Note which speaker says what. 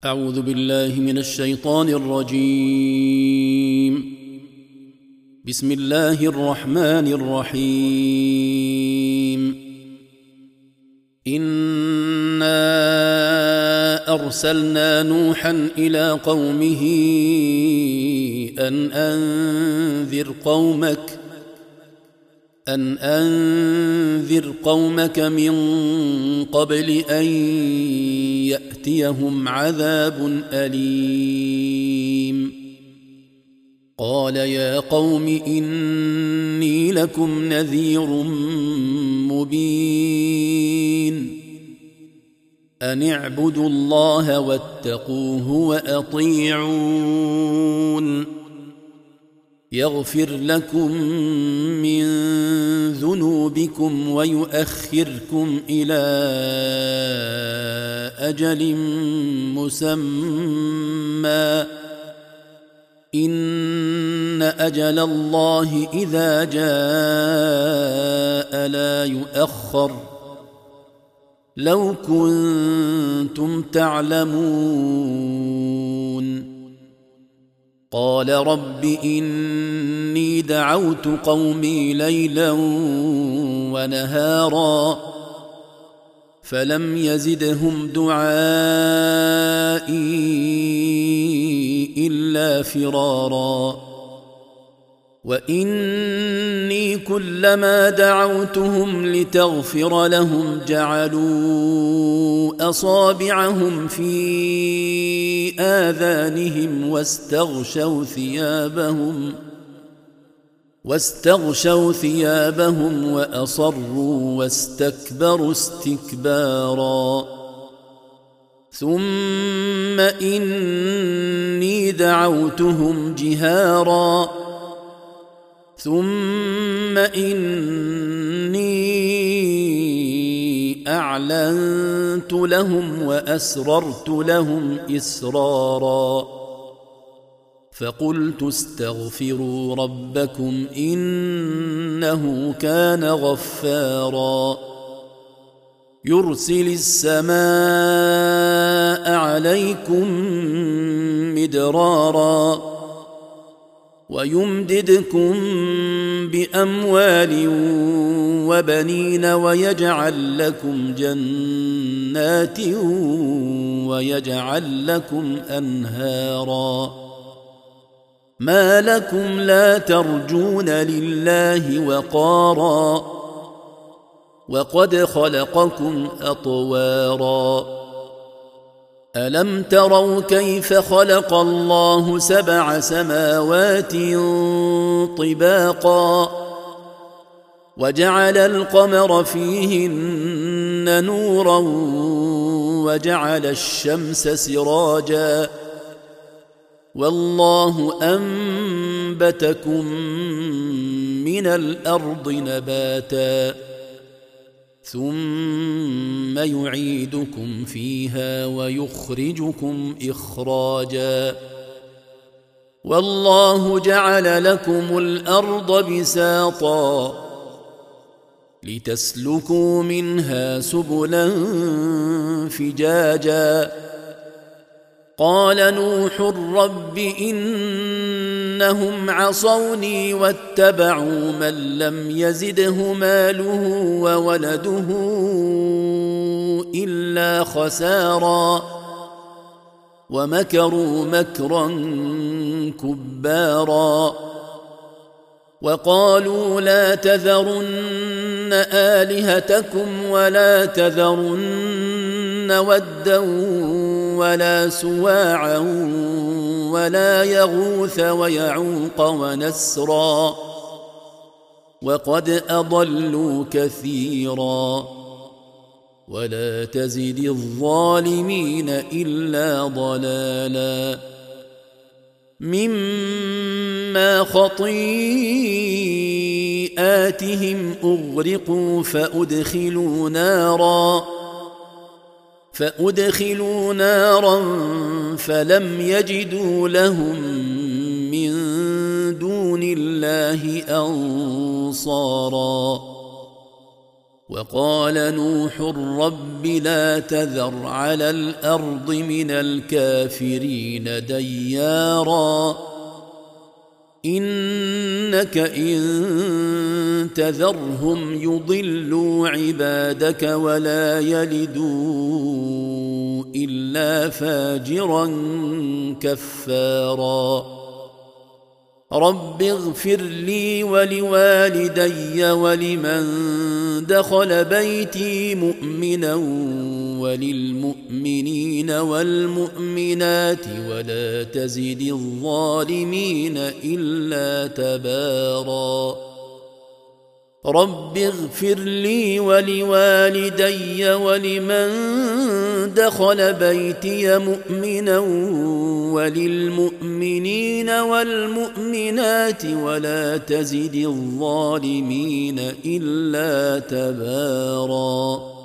Speaker 1: أعوذ بالله من الشيطان الرجيم. بسم الله الرحمن الرحيم. إنا أرسلنا نوحا إلى قومه أن أنذر قومك من قبل أن يأتيهم عذاب أليم. قال يا قوم إني لكم نذير مبين. أن اعبدوا الله واتقوه وأطيعون. يغفر لكم من ذنوبكم ويؤخركم إلى أجل مسمى إن أجل الله إذا جاء لا يؤخر لو كنتم تعلمون. قال رب إني دعوت قومي ليلا ونهارا فلم يزدهم دعائي إلا فرارا. وإني كلما دعوتهم لتغفر لهم جعلوا أصابعهم في آذانهم واستغشوا ثيابهم وأصروا واستكبروا استكبارا. ثم إني دعوتهم جهارا ثم إني أعلنت لهم وأسررت لهم إسرارا. فقلت استغفروا ربكم إنه كان غفارا. يرسل السماء عليكم مدرارا ويمددكم بأموال وبنين ويجعل لكم جنات ويجعل لكم أنهارا. ما لكم لا ترجون لله وقارا وقد خلقكم أطوارا. ألم تروا كيف خلق الله 7 سماوات طباقا وجعل القمر فيهن نورا وجعل الشمس سراجا والله أنبتكم من الأرض نباتا ثم يعيدكم فيها ويخرجكم إخراجا. والله جعل لكم الأرض بساطا لتسلكوا منها سبلا فجاجا. قال نوح رب إنهم عصوني واتبعوا من لم يزده ماله وولده إلا خسارا ومكروا مكرا كبارا. وقالوا لا تذرن آلهتكم ولا تذرن ودا ولا سواعا ولا يغوث ويعوق ونسرا وقد أضلوا كثيرا ولا تزد الظالمين إلا ضلالا. مما خطيئاتهم أغرقوا فأدخلوا نارا فلم يجدوا لهم من دون الله أنصارا. وقال نوح رب لا تذر على الأرض من الكافرين ديارا إنك إن تذرهم يضلوا عبادك ولا يلدوا إلا فاجرا كفارا رب اغفر لي ولوالدي ولمن دخل بيتي مؤمنا وللمؤمنين والمؤمنات ولا تزد الظالمين إلا تبارا رب اغفر لي ولوالدي ولمن دخل بيتي مؤمنا وللمؤمنين والمؤمنات ولا تزد الظالمين إلا تبارا